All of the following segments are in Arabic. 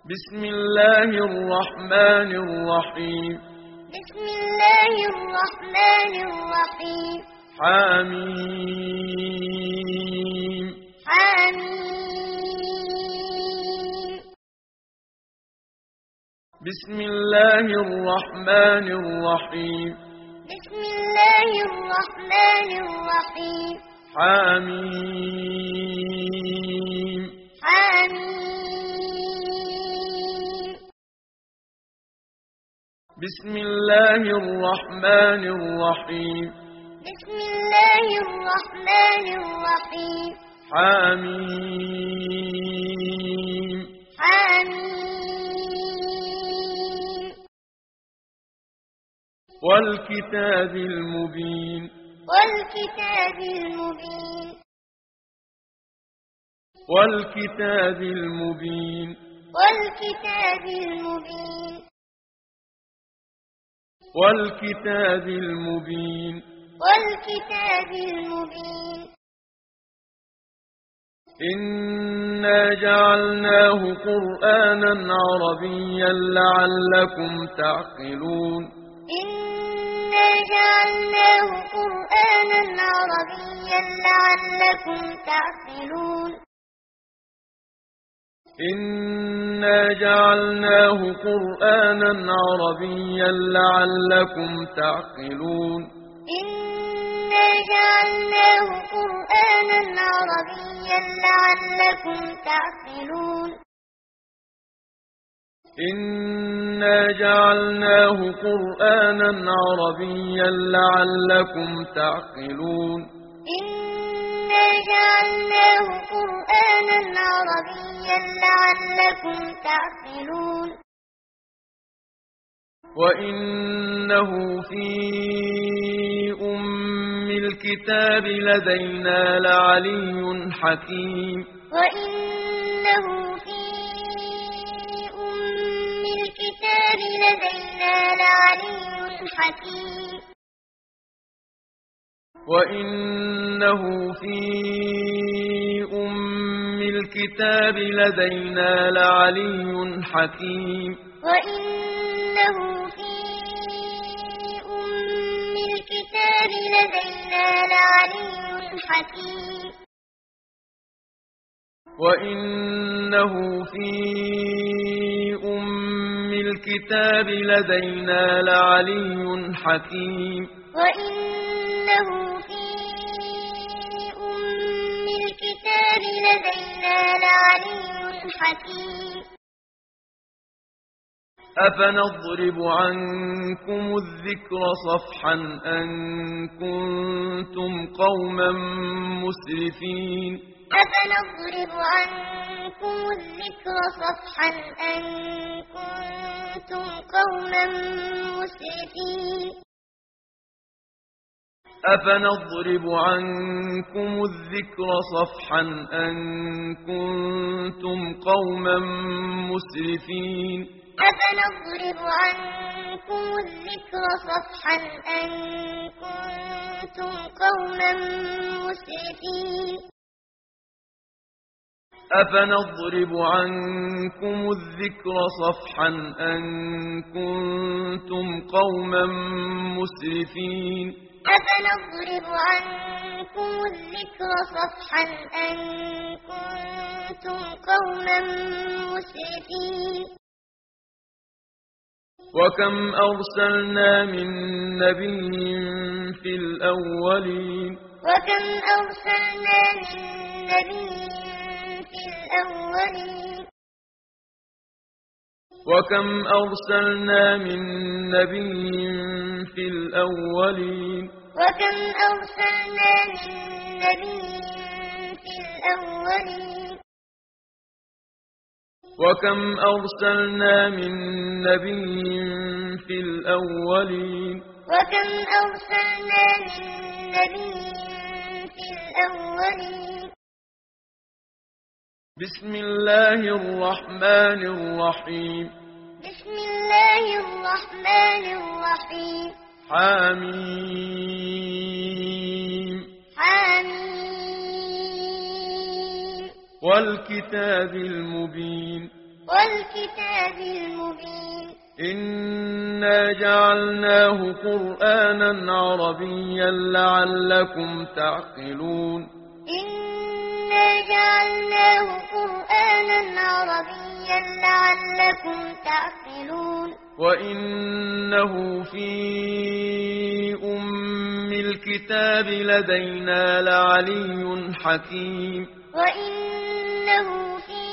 بسم الله الرحمن الرحيم. بسم الله الرحمن الرحيم. حميم. حميم. بسم الله الرحمن الرحيم. بسم الله الرحمن الرحيم. حميم. حميم. بسم الله الرحمن الرحيم. بسم الله الرحمن الرحيم. حميم. حميم. والكتاب المبين. والكتاب المبين. والكتاب المبين. والكتاب المبين. والكتاب المبين. والكتاب المبين. إنا جعلناه قرآنا عربيا لعلكم تعقلون. إنا جعلناه قرآنا عربيا لعلكم تعقلون. إنا جعلناه قرآنا عربيا لعلكم تعقلون. إنا جعلناه قرآنا عربيا لعلكم تعقلون. إنا جعلناه قرآنا عربيا لعلكم تعقلون. إنا جعلناه قرآنا عربيا لعلكم تعقلون. وإنه في أم الكتاب لدينا لعلي حكيم. وإنه في أم الكتاب لدينا لعلي حكيم. وإنه في أم الكتاب لدينا لعلي حكيم. وإنه في أم الكتاب لدينا لعلي حكيم. وإنه في أم الكتاب لدينا لعلي حكيم. وإنه في أم الكتاب لدينا لعلي حكيم. أفنضرب عنكم الذكر صفحا أن كنتم قوما مسرفين. أفنضرب عنكم الذكر صفحا أن كنتم قوما مسرفين. أفنضرب عنكم الذكر صفحا أن كنتم قوما مسرفين. أفنضرب عنكم الذكر صفحا أن كنتم قوما مسرفين. أفنضرب عنكم الذكر صفحا أن كنتم قوما مسرفين. أفنضرب عنكم الذكر صفحا أن كنتم قوما مسرفين. وكم أرسلنا من نبي في الأولين. وكم أرسلنا من نبي في الأولين. وكم أرسلنا من نبي في الأولين. وكم أرسلنا من نبي في الأولين. وكم أرسلنا من نبي في الأولين. وكم أرسلنا من نبي في الأولين. بسم الله الرحمن الرحيم. بسم الله الرحمن الرحيم. حميم. حميم. والكتاب المبين. والكتاب المبين إنا جعلناه قرآنا عربيا لعلكم تعقلون إنا جعلناه قرآنا عربيا لعلكم تعقلون وإنه في أم الكتاب لدينا لعلي حكيم وإنه في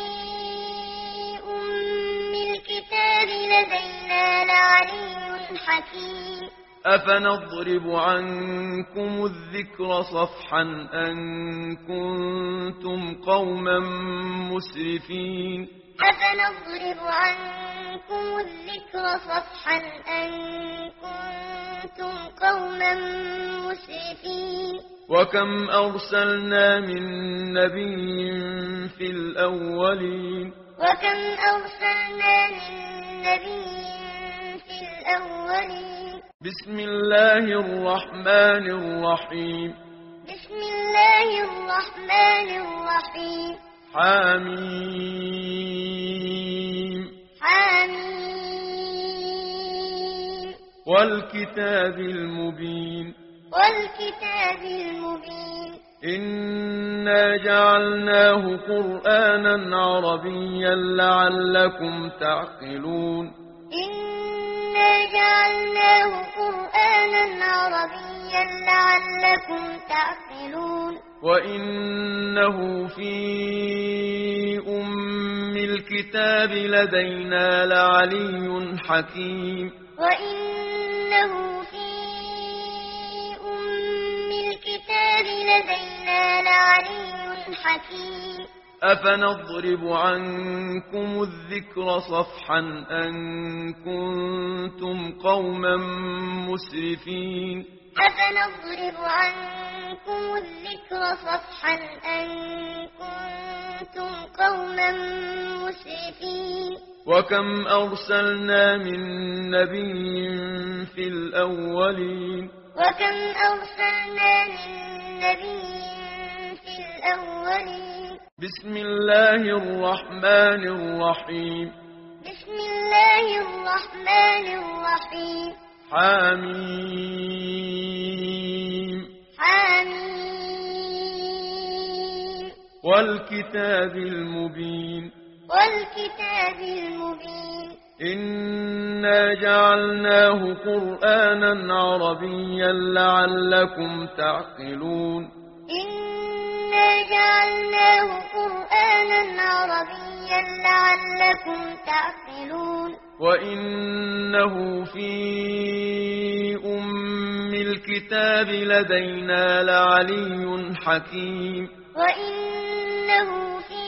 أم الكتاب لدينا لعلي حكيم أفنضرب عنكم الذكر صفحا أن كنتم قوما مسرفين أفنضرب عنكم الذكر صفحا أن كنتم قوما مسرفين وكم أرسلنا من نبي في الأولين وكم أرسلنا من نبي في الأولين بسم الله الرحمن الرحيم بسم الله الرحمن الرحيم حميم حميم والكتاب المبين والكتاب المبين إنا جعلناه قرآنا عربيا لعلكم تعقلون إنا جعلناه قرآنا عربيا لعلكم تعقلون وإنه في أم الكتاب لدينا لعلي حكيم وإنه في أم الكتاب لدينا لعلي حكيم أفنضرب عنكم الذكر صفحا أن كنتم قوما مسرفين أفنضرب عنكم الذكر صفحا أن كنتم قوما مسرفين وكم أرسلنا من نبي في الأولين وكم أرسلنا من نبي في الأولين بسم الله الرحمن الرحيم بسم الله الرحمن الرحيم حميم حميم والكتاب المبين والكتاب المبين إنا جعلناه قرآنا عربيا لعلكم تعقلون إنا جعلناه قرآنا عربيا لعلكم تعقلون وإنه في أم الكتاب لدينا لعلي حكيم وإنه في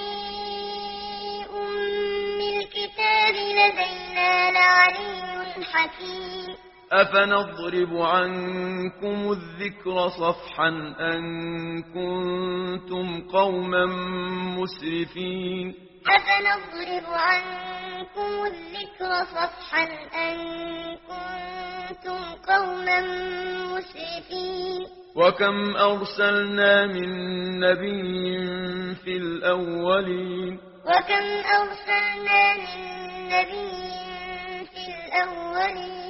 أم الكتاب لدينا لعلي حكيم أفنضرب عنكم الذكر صفحا أن كنتم قوما مسرفين أفنضرب عنكم الذكر صفحا أن كنتم قوما مسرفين وكم أرسلنا من نبي في الأولين وكم أرسلنا من نبي في الأولين